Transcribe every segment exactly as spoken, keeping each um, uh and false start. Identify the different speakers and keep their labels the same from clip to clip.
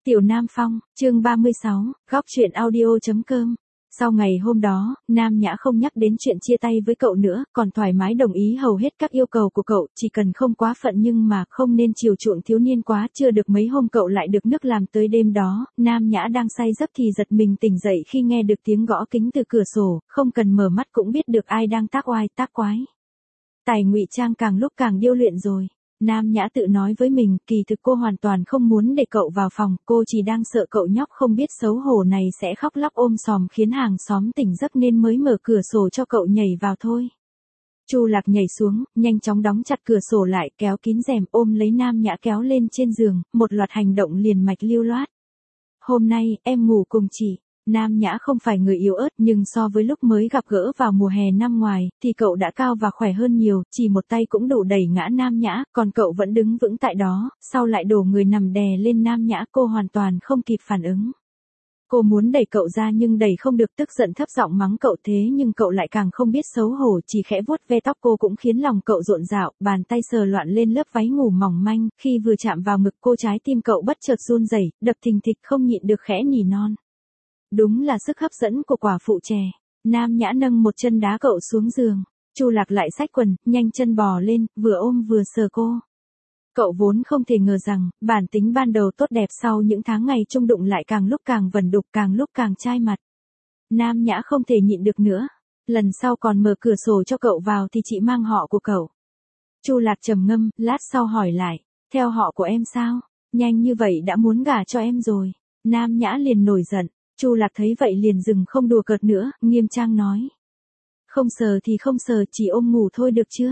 Speaker 1: Tiểu Nam Phong, chương ba mươi sáu, góc truyện audio.com. Sau ngày hôm đó, Nam Nhã không nhắc đến chuyện chia tay với cậu nữa, còn thoải mái đồng ý hầu hết các yêu cầu của cậu, chỉ cần không quá phận nhưng mà không nên chiều chuộng thiếu niên quá. Chưa được mấy hôm cậu lại được nước làm tới đêm đó, Nam Nhã đang say giấc thì giật mình tỉnh dậy khi nghe được tiếng gõ kính từ cửa sổ, không cần mở mắt cũng biết được ai đang tác oai tác quái. Tài ngụy trang càng lúc càng điêu luyện rồi. Nam Nhã tự nói với mình, kỳ thực cô hoàn toàn không muốn để cậu vào phòng, cô chỉ đang sợ cậu nhóc không biết xấu hổ này sẽ khóc lóc ôm sòm khiến hàng xóm tỉnh giấc nên mới mở cửa sổ cho cậu nhảy vào thôi. Chu Lạc nhảy xuống, nhanh chóng đóng chặt cửa sổ lại, kéo kín rèm, ôm lấy Nam Nhã kéo lên trên giường, một loạt hành động liền mạch lưu loát. Hôm nay, em ngủ cùng chị. Nam Nhã không phải người yếu ớt nhưng so với lúc mới gặp gỡ vào mùa hè năm ngoài, thì cậu đã cao và khỏe hơn nhiều, chỉ một tay cũng đủ đẩy ngã Nam Nhã, còn cậu vẫn đứng vững tại đó, sau lại đổ người nằm đè lên Nam Nhã, cô hoàn toàn không kịp phản ứng. Cô muốn đẩy cậu ra nhưng đẩy không được, tức giận thấp giọng mắng cậu, thế nhưng cậu lại càng không biết xấu hổ, chỉ khẽ vuốt ve tóc cô cũng khiến lòng cậu rộn rạo, bàn tay sờ loạn lên lớp váy ngủ mỏng manh, khi vừa chạm vào ngực cô trái tim cậu bất chợt run rẩy, đập thình thịch không nhịn được khẽ nỉ non. Đúng là sức hấp dẫn của quả phụ trẻ. Nam Nhã nâng một chân đá cậu xuống giường. Chu Lạc lại xách quần, nhanh chân bò lên, vừa ôm vừa sờ cô. Cậu vốn không thể ngờ rằng, bản tính ban đầu tốt đẹp sau những tháng ngày chung đụng lại càng lúc càng vẩn đục, càng lúc càng chai mặt. Nam Nhã không thể nhịn được nữa. Lần sau còn mở cửa sổ cho cậu vào thì chị mang họ của cậu. Chu Lạc trầm ngâm, lát sau hỏi lại, theo họ của em sao? Nhanh như vậy đã muốn gả cho em rồi. Nam Nhã liền nổi giận. Chu Lạc thấy vậy liền dừng không đùa cợt nữa, nghiêm trang nói. Không sờ thì không sờ, chỉ ôm ngủ thôi được chưa?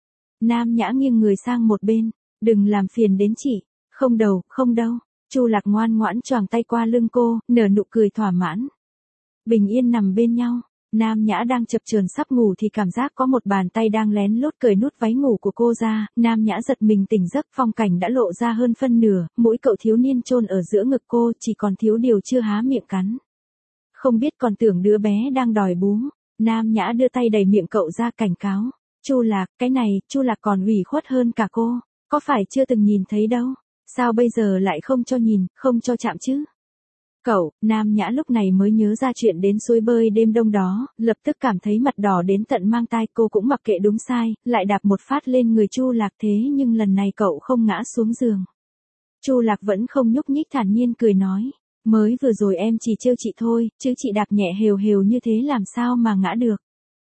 Speaker 1: Nam Nhã nghiêng người sang một bên, đừng làm phiền đến chị. Không đâu, không đâu. Chu Lạc ngoan ngoãn choàng tay qua lưng cô, nở nụ cười thỏa mãn. Bình yên nằm bên nhau. Nam Nhã đang chập chờn sắp ngủ thì cảm giác có một bàn tay đang lén lút cởi nút váy ngủ của cô ra, Nam Nhã giật mình tỉnh giấc, phong cảnh đã lộ ra hơn phân nửa, mũi cậu thiếu niên chôn ở giữa ngực cô, chỉ còn thiếu điều chưa há miệng cắn. Không biết còn tưởng đứa bé đang đòi bú. Nam Nhã đưa tay đẩy miệng cậu ra cảnh cáo. Chu Lạc, cái này, Chu Lạc còn ủy khuất hơn cả cô, có phải chưa từng nhìn thấy đâu, sao bây giờ lại không cho nhìn, không cho chạm chứ? Cậu, Nam Nhã lúc này mới nhớ ra chuyện đến suối bơi đêm đông đó, lập tức cảm thấy mặt đỏ đến tận mang tai, cô cũng mặc kệ đúng sai, lại đạp một phát lên người Chu Lạc, thế nhưng lần này cậu không ngã xuống giường. Chu Lạc vẫn không nhúc nhích, thản nhiên cười nói, mới vừa rồi em chỉ trêu chị thôi, chứ chị đạp nhẹ hều hều như thế làm sao mà ngã được.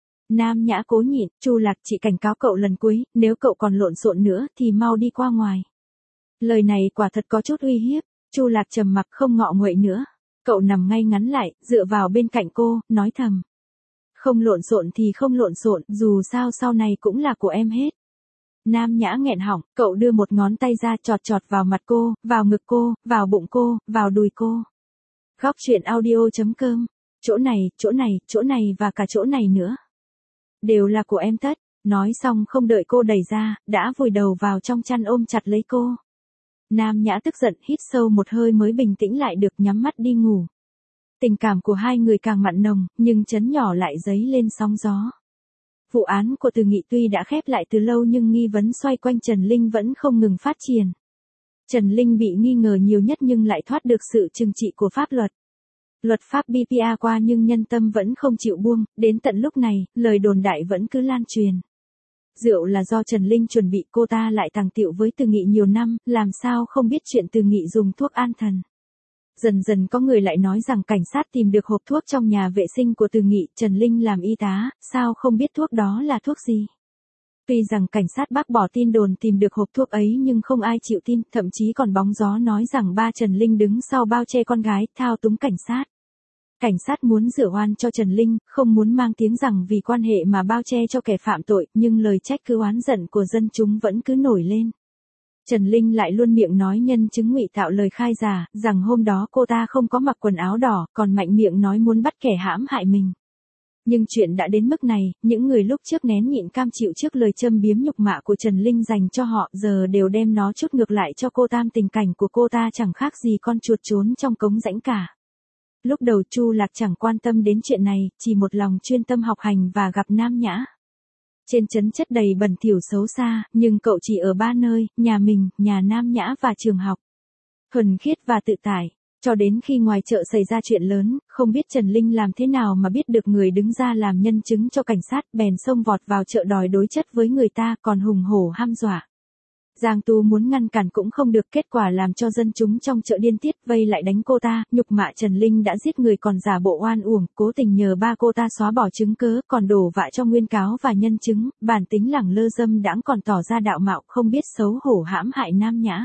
Speaker 1: Nam Nhã cố nhịn, Chu Lạc, chị cảnh cáo cậu lần cuối, nếu cậu còn lộn xộn nữa thì mau đi qua ngoài. Lời này quả thật có chút uy hiếp. Chu Lạc trầm mặc không ngọ nguậy nữa. Cậu nằm ngay ngắn lại, dựa vào bên cạnh cô, nói thầm. Không lộn xộn thì không lộn xộn, dù sao sau này cũng là của em hết. Nam Nhã nghẹn họng, cậu đưa một ngón tay ra chọt chọt vào mặt cô, vào ngực cô, vào bụng cô, vào đùi cô. Góc truyện audio.com. Chỗ này, chỗ này, chỗ này và cả chỗ này nữa. Đều là của em tất. Nói xong không đợi cô đẩy ra, đã vùi đầu vào trong chăn ôm chặt lấy cô. Nam Nhã tức giận, hít sâu một hơi mới bình tĩnh lại được, nhắm mắt đi ngủ. Tình cảm của hai người càng mặn nồng, nhưng chấn nhỏ lại dấy lên sóng gió. Vụ án của Từ Nghị tuy đã khép lại từ lâu nhưng nghi vấn xoay quanh Trần Linh vẫn không ngừng phát triển. Trần Linh bị nghi ngờ nhiều nhất nhưng lại thoát được sự trừng trị của pháp luật. Luật pháp bê pê a qua nhưng nhân tâm vẫn không chịu buông, đến tận lúc này, lời đồn đại vẫn cứ lan truyền. Rượu là do Trần Linh chuẩn bị, cô ta lại tàng tiệu với Từ Nghị nhiều năm, làm sao không biết chuyện Từ Nghị dùng thuốc an thần. Dần dần có người lại nói rằng cảnh sát tìm được hộp thuốc trong nhà vệ sinh của Từ Nghị, Trần Linh làm y tá, sao không biết thuốc đó là thuốc gì. Tuy rằng cảnh sát bác bỏ tin đồn tìm được hộp thuốc ấy nhưng không ai chịu tin, thậm chí còn bóng gió nói rằng ba Trần Linh đứng sau bao che con gái, thao túng cảnh sát. Cảnh sát muốn rửa oan cho Trần Linh, không muốn mang tiếng rằng vì quan hệ mà bao che cho kẻ phạm tội, nhưng lời trách cứ oán giận của dân chúng vẫn cứ nổi lên. Trần Linh lại luôn miệng nói nhân chứng ngụy tạo lời khai giả, rằng hôm đó cô ta không có mặc quần áo đỏ, còn mạnh miệng nói muốn bắt kẻ hãm hại mình. Nhưng chuyện đã đến mức này, những người lúc trước nén nhịn cam chịu trước lời châm biếm nhục mạ của Trần Linh dành cho họ, giờ đều đem nó trút ngược lại cho cô ta. Tình cảnh của cô ta chẳng khác gì con chuột trốn trong cống rãnh cả. Lúc đầu Chu Lạc chẳng quan tâm đến chuyện này, chỉ một lòng chuyên tâm học hành và gặp Nam Nhã. Trên trấn chất đầy bẩn thỉu xấu xa, nhưng cậu chỉ ở ba nơi, nhà mình, nhà Nam Nhã và trường học. thuần khiết và tự tại. Cho đến khi ngoài chợ xảy ra chuyện lớn, không biết Trần Linh làm thế nào mà biết được người đứng ra làm nhân chứng cho cảnh sát, bèn xông vọt vào chợ đòi đối chất với người ta, còn hùng hổ hăm dọa. Giang Tú muốn ngăn cản cũng không được, kết quả làm cho dân chúng trong chợ điên tiết vây lại đánh cô ta, nhục mạ Trần Linh đã giết người còn giả bộ oan uổng, cố tình nhờ ba cô ta xóa bỏ chứng cớ, còn đổ vạ cho nguyên cáo và nhân chứng, bản tính lẳng lơ dâm đãng còn tỏ ra đạo mạo, không biết xấu hổ hãm hại Nam Nhã.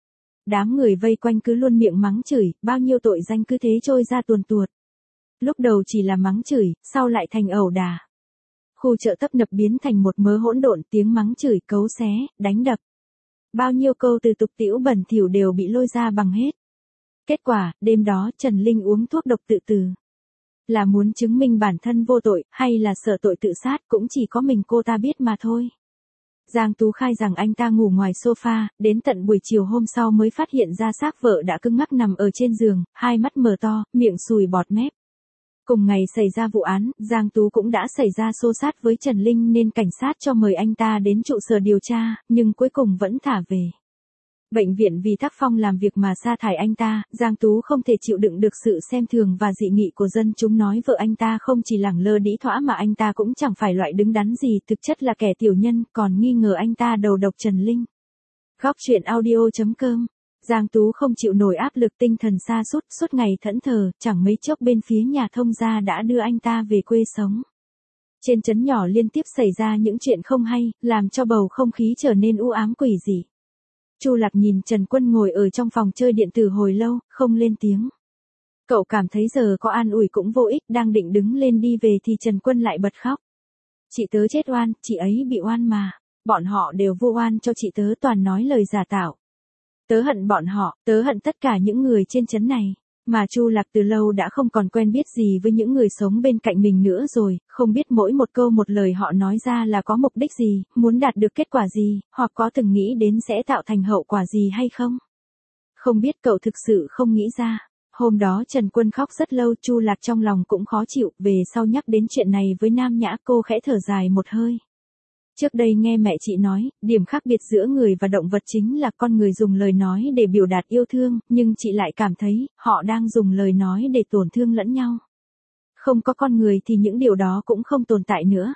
Speaker 1: Đám người vây quanh cứ luôn miệng mắng chửi, bao nhiêu tội danh cứ thế trôi ra tuồn tuột. Lúc đầu chỉ là mắng chửi, sau lại thành ẩu đả. Khu chợ tấp nập biến thành một mớ hỗn độn, tiếng mắng chửi, cấu xé, đánh đập. Bao nhiêu câu từ tục tĩu bẩn thỉu đều bị lôi ra bằng hết. Kết quả, đêm đó Trần Linh uống thuốc độc tự tử. Là muốn chứng minh bản thân vô tội, hay là sợ tội tự sát, cũng chỉ có mình cô ta biết mà thôi. Giang Tú khai rằng anh ta ngủ ngoài sofa, đến tận buổi chiều hôm sau mới phát hiện ra xác vợ đã cứng ngắc nằm ở trên giường, hai mắt mở to, miệng sùi bọt mép. Cùng ngày xảy ra vụ án, Giang Tú cũng đã xảy ra xô xát với Trần Linh nên cảnh sát cho mời anh ta đến trụ sở điều tra, nhưng cuối cùng vẫn thả về. Bệnh viện vì tác phong làm việc mà sa thải anh ta, Giang Tú không thể chịu đựng được sự xem thường và dị nghị của dân chúng, nói vợ anh ta không chỉ lẳng lơ đĩ thõa mà anh ta cũng chẳng phải loại đứng đắn gì, thực chất là kẻ tiểu nhân, còn nghi ngờ anh ta đầu độc Trần Linh. Góc truyện audio chấm com. Giang Tú không chịu nổi áp lực tinh thần sa sút, suốt ngày thẫn thờ, chẳng mấy chốc bên phía nhà thông gia đã đưa anh ta về quê sống. Trên trấn nhỏ liên tiếp xảy ra những chuyện không hay, làm cho bầu không khí trở nên u ám quỷ dị. Chu Lạc nhìn Trần Quân ngồi ở trong phòng chơi điện tử hồi lâu, không lên tiếng. Cậu cảm thấy giờ có an ủi cũng vô ích, đang định đứng lên đi về thì Trần Quân lại bật khóc. Chị tớ chết oan, chị ấy bị oan mà. Bọn họ đều vô oan cho chị tớ, toàn nói lời giả tạo. Tớ hận bọn họ, tớ hận tất cả những người trên trấn này. Mà Chu Lạc từ lâu đã không còn quen biết gì với những người sống bên cạnh mình nữa rồi, không biết mỗi một câu một lời họ nói ra là có mục đích gì, muốn đạt được kết quả gì, hoặc có từng nghĩ đến sẽ tạo thành hậu quả gì hay không. Không biết cậu thực sự không nghĩ ra. Hôm đó Trần Quân khóc rất lâu, Chu Lạc trong lòng cũng khó chịu, về sau nhắc đến chuyện này với Nam Nhã cô khẽ thở dài một hơi. Trước đây nghe mẹ chị nói, điểm khác biệt giữa người và động vật chính là con người dùng lời nói để biểu đạt yêu thương, nhưng chị lại cảm thấy, họ đang dùng lời nói để tổn thương lẫn nhau. Không có con người thì những điều đó cũng không tồn tại nữa.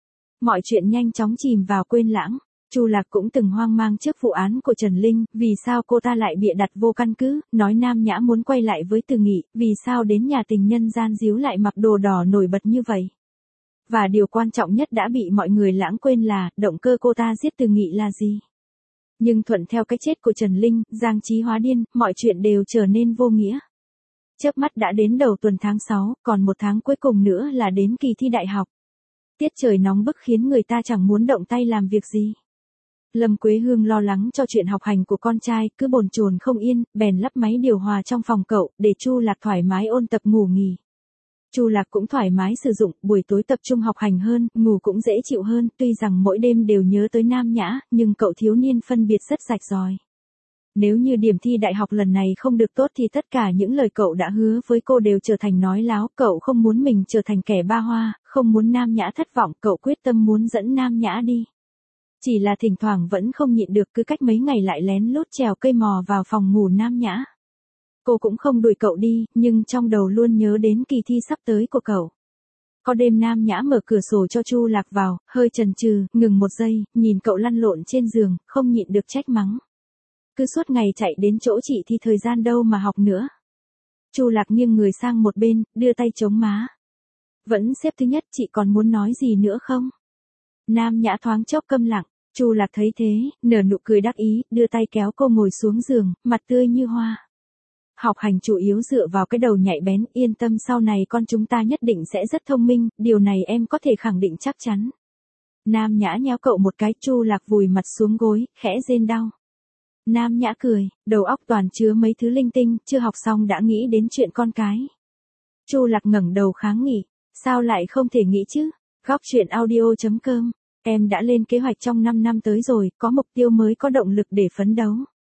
Speaker 1: Mọi chuyện nhanh chóng chìm vào quên lãng. Chu Lạc cũng từng hoang mang trước vụ án của Trần Linh, vì sao cô ta lại bịa đặt vô căn cứ, nói Nam Nhã muốn quay lại với Từ Nghị, vì sao đến nhà tình nhân gian díu lại mặc đồ đỏ nổi bật như vậy. Và điều quan trọng nhất đã bị mọi người lãng quên là, động cơ cô ta giết Từ Nghị là gì. Nhưng thuận theo cái chết của Trần Linh, Giang Chí hóa điên, mọi chuyện đều trở nên vô nghĩa. Chớp mắt đã đến đầu tuần tháng sáu, còn một tháng cuối cùng nữa là đến kỳ thi đại học. Tiết trời nóng bức khiến người ta chẳng muốn động tay làm việc gì. Lâm Quế Hương lo lắng cho chuyện học hành của con trai, cứ bồn chồn không yên, bèn lắp máy điều hòa trong phòng cậu, để Chu Lạc thoải mái ôn tập ngủ nghỉ. Chu Lạc cũng thoải mái sử dụng, buổi tối tập trung học hành hơn, ngủ cũng dễ chịu hơn, tuy rằng mỗi đêm đều nhớ tới Nam Nhã, nhưng cậu thiếu niên phân biệt rất rạch ròi. Nếu như điểm thi đại học lần này không được tốt thì tất cả những lời cậu đã hứa với cô đều trở thành nói láo, cậu không muốn mình trở thành kẻ ba hoa, không muốn Nam Nhã thất vọng, cậu quyết tâm muốn dẫn Nam Nhã đi. Chỉ là thỉnh thoảng vẫn không nhịn được, cứ cách mấy ngày lại lén lút trèo cây mò vào phòng ngủ Nam Nhã. Cô cũng không đuổi cậu đi, nhưng trong đầu luôn nhớ đến kỳ thi sắp tới của cậu. Có đêm Nam Nhã mở cửa sổ cho Chu Lạc vào, hơi chần chừ, ngừng một giây, nhìn cậu lăn lộn trên giường, không nhịn được trách mắng. Cứ suốt ngày chạy đến chỗ chị thì thời gian đâu mà học nữa. Chu Lạc nghiêng người sang một bên, đưa tay chống má. Vẫn xếp thứ nhất, chị còn muốn nói gì nữa không? Nam Nhã thoáng chốc câm lặng, Chu Lạc thấy thế, nở nụ cười đắc ý, đưa tay kéo cô ngồi xuống giường, mặt tươi như hoa. Học hành chủ yếu dựa vào cái đầu nhạy bén, yên tâm sau này con chúng ta nhất định sẽ rất thông minh, điều này em có thể khẳng định chắc chắn. Nam Nhã nhéo cậu một cái, Chu Lạc vùi mặt xuống gối, khẽ rên đau. Nam Nhã cười, đầu óc toàn chứa mấy thứ linh tinh, chưa học xong đã nghĩ đến chuyện con cái. Chu Lạc ngẩng đầu kháng nghị, sao lại không thể nghĩ chứ? Góc truyện audio chấm com, em đã lên kế hoạch trong năm năm tới rồi, có mục tiêu mới, có động lực để phấn đấu.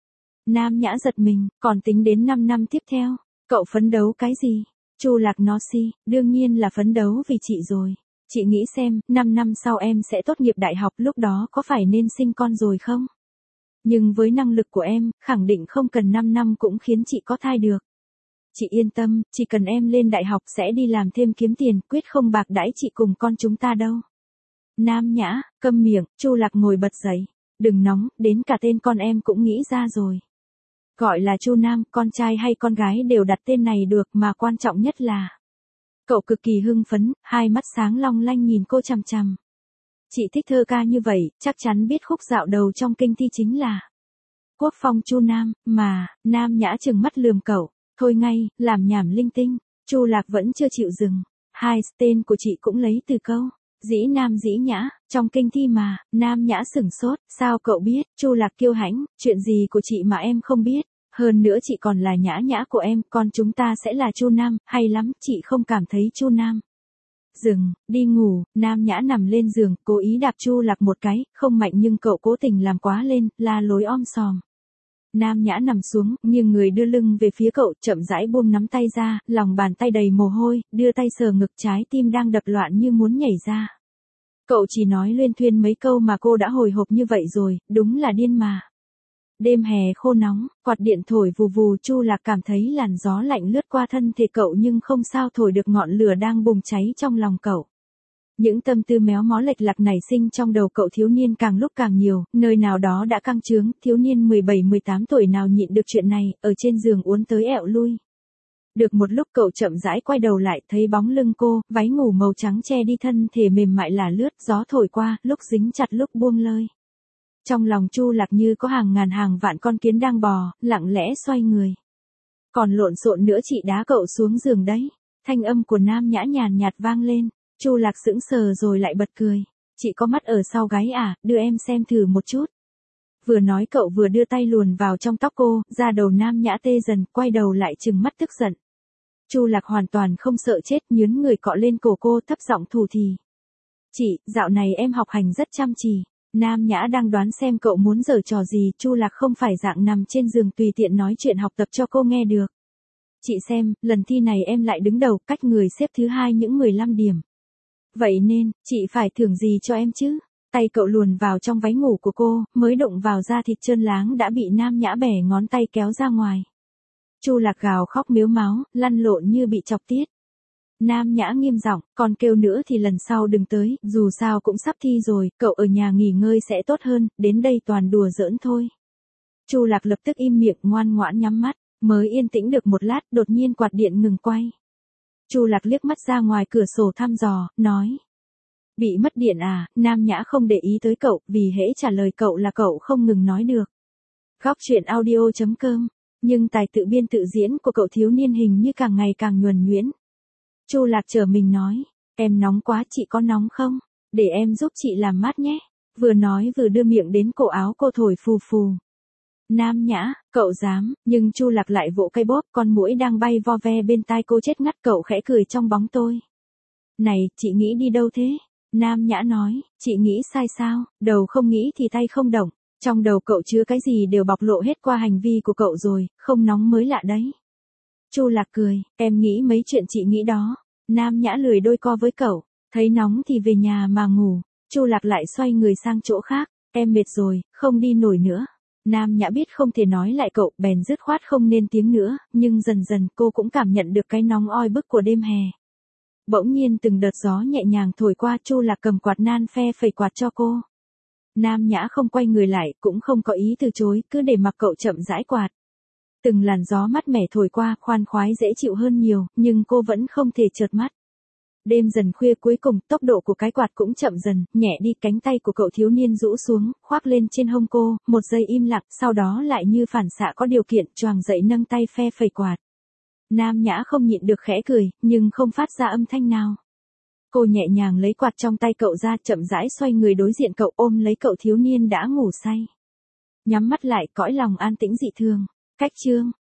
Speaker 1: Nam Nhã giật mình, còn tính đến năm năm tiếp theo, cậu phấn đấu cái gì? Chu Lạc nó si, đương nhiên là phấn đấu vì chị rồi. Chị nghĩ xem, năm năm sau em sẽ tốt nghiệp đại học, lúc đó có phải nên sinh con rồi không? Nhưng với năng lực của em, khẳng định không cần năm năm cũng khiến chị có thai được. Chị yên tâm, chỉ cần em lên đại học sẽ đi làm thêm kiếm tiền, quyết không bạc đãi chị cùng con chúng ta đâu. Nam Nhã, câm miệng, Chu Lạc ngồi bật dậy. Đừng nóng, đến cả tên con em cũng nghĩ ra rồi. Gọi là Chu Nam, con trai hay con gái đều đặt tên này được, mà quan trọng nhất là. Cậu cực kỳ hưng phấn, hai mắt sáng long lanh nhìn cô chằm chằm. Chị thích thơ ca như vậy, chắc chắn biết khúc dạo đầu trong kinh thi chính là Quốc Phong Chu Nam, mà. Nam Nhã trừng mắt lườm cậu. Thôi ngay, làm nhảm linh tinh. Chu Lạc vẫn chưa chịu dừng. Hai, tên của chị cũng lấy từ câu dĩ nam dĩ nhã, trong kinh thi mà. Nam Nhã sửng sốt, sao cậu biết? Chu Lạc kiêu hãnh, chuyện gì của chị mà em không biết? Hơn nữa chị còn là Nhã Nhã của em, con chúng ta sẽ là Chu Nam, hay lắm, chị không cảm thấy Chu Nam. Dừng, đi ngủ. Nam Nhã nằm lên giường, cố ý đạp Chu Lạc một cái, không mạnh nhưng cậu cố tình làm quá lên, la lối om sòm. Nam Nhã nằm xuống, nghiêng người đưa lưng về phía cậu, chậm rãi buông nắm tay ra, lòng bàn tay đầy mồ hôi, đưa tay sờ ngực, trái tim đang đập loạn như muốn nhảy ra. Cậu chỉ nói luyên thuyên mấy câu mà cô đã hồi hộp như vậy rồi, đúng là điên mà. Đêm hè khô nóng, quạt điện thổi vù vù, Chu Lạc cảm thấy làn gió lạnh lướt qua thân thể cậu nhưng không sao thổi được ngọn lửa đang bùng cháy trong lòng cậu. Những tâm tư méo mó lệch lạc nảy sinh trong đầu cậu thiếu niên càng lúc càng nhiều, nơi nào đó đã căng trướng, thiếu niên mười bảy mười tám tuổi nào nhịn được chuyện này, ở trên giường uốn tới ẹo lui. Được một lúc cậu chậm rãi quay đầu lại, thấy bóng lưng cô, váy ngủ màu trắng che đi thân thể mềm mại lả lướt, gió thổi qua, lúc dính chặt lúc buông lơi. Trong lòng Chu Lạc như có hàng ngàn hàng vạn con kiến đang bò, lặng lẽ xoay người. Còn lộn xộn nữa chị đá cậu xuống giường đấy. Thanh âm của Nam Nhã nhàn nhạt vang lên. Chu Lạc sững sờ rồi lại bật cười. Chị có mắt ở sau gáy à, đưa em xem thử một chút. Vừa nói cậu vừa đưa tay luồn vào trong tóc cô, da đầu Nam Nhã tê dần, quay đầu lại trừng mắt tức giận. Chu Lạc hoàn toàn không sợ chết, nhướng người cọ lên cổ cô, thấp giọng thủ thì. Chị, dạo này em học hành rất chăm chỉ. Nam Nhã đang đoán xem cậu muốn giở trò gì, Chu Lạc không phải dạng nằm trên giường tùy tiện nói chuyện học tập cho cô nghe được. Chị xem, lần thi này em lại đứng đầu, cách người xếp thứ hai những mười lăm điểm. Vậy nên, chị phải thưởng gì cho em chứ? Tay cậu luồn vào trong váy ngủ của cô, mới đụng vào da thịt trơn láng đã bị Nam Nhã bẻ ngón tay kéo ra ngoài. Chu Lạc gào khóc mếu máo, lăn lộn như bị chọc tiết. Nam Nhã nghiêm giọng, còn kêu nữa thì lần sau đừng tới, dù sao cũng sắp thi rồi, cậu ở nhà nghỉ ngơi sẽ tốt hơn, đến đây toàn đùa giỡn thôi. Chu Lạc lập tức im miệng ngoan ngoãn nhắm mắt, mới yên tĩnh được một lát, đột nhiên quạt điện ngừng quay. Chu Lạc liếc mắt ra ngoài cửa sổ thăm dò, nói. Bị mất điện à? Nam Nhã không để ý tới cậu, vì hễ trả lời cậu là cậu không ngừng nói được. Góc truyện audio chấm com, nhưng tài tự biên tự diễn của cậu thiếu niên hình như càng ngày càng nhuần nhuyễn. Chu Lạc trở mình nói, em nóng quá, chị có nóng không? Để em giúp chị làm mát nhé. Vừa nói vừa đưa miệng đến cổ áo cô thổi phù phù. Nam Nhã, cậu dám, nhưng Chu Lạc lại vỗ cây bóp, con muỗi đang bay vo ve bên tai cô chết ngắt, cậu khẽ cười trong bóng tôi. Này, chị nghĩ đi đâu thế? Nam Nhã nói, chị nghĩ sai sao, đầu không nghĩ thì tay không động, trong đầu cậu chứa cái gì đều bộc lộ hết qua hành vi của cậu rồi, không nóng mới lạ đấy. Chu Lạc cười, em nghĩ mấy chuyện chị nghĩ đó. Nam Nhã lười đôi co với cậu, thấy nóng thì về nhà mà ngủ. Chu Lạc lại xoay người sang chỗ khác, em mệt rồi, không đi nổi nữa. Nam Nhã biết không thể nói lại cậu, bèn dứt khoát không nên tiếng nữa, nhưng dần dần cô cũng cảm nhận được cái nóng oi bức của đêm hè. Bỗng nhiên từng đợt gió nhẹ nhàng thổi qua, Chu Lạc cầm quạt nan phe phẩy quạt cho cô. Nam Nhã không quay người lại, cũng không có ý từ chối, cứ để mặc cậu chậm rãi quạt. Từng làn gió mát mẻ thổi qua, khoan khoái dễ chịu hơn nhiều, nhưng cô vẫn không thể chợt mắt. Đêm dần khuya cuối cùng, tốc độ của cái quạt cũng chậm dần, nhẹ đi, cánh tay của cậu thiếu niên rũ xuống, khoác lên trên hông cô, một giây im lặng, sau đó lại như phản xạ có điều kiện, choàng dậy nâng tay phe phẩy quạt. Nam Nhã không nhịn được khẽ cười, nhưng không phát ra âm thanh nào. Cô nhẹ nhàng lấy quạt trong tay cậu ra, chậm rãi xoay người đối diện cậu, ôm lấy cậu thiếu niên đã ngủ say. Nhắm mắt lại, cõi lòng an tĩnh dị thường. Cách chương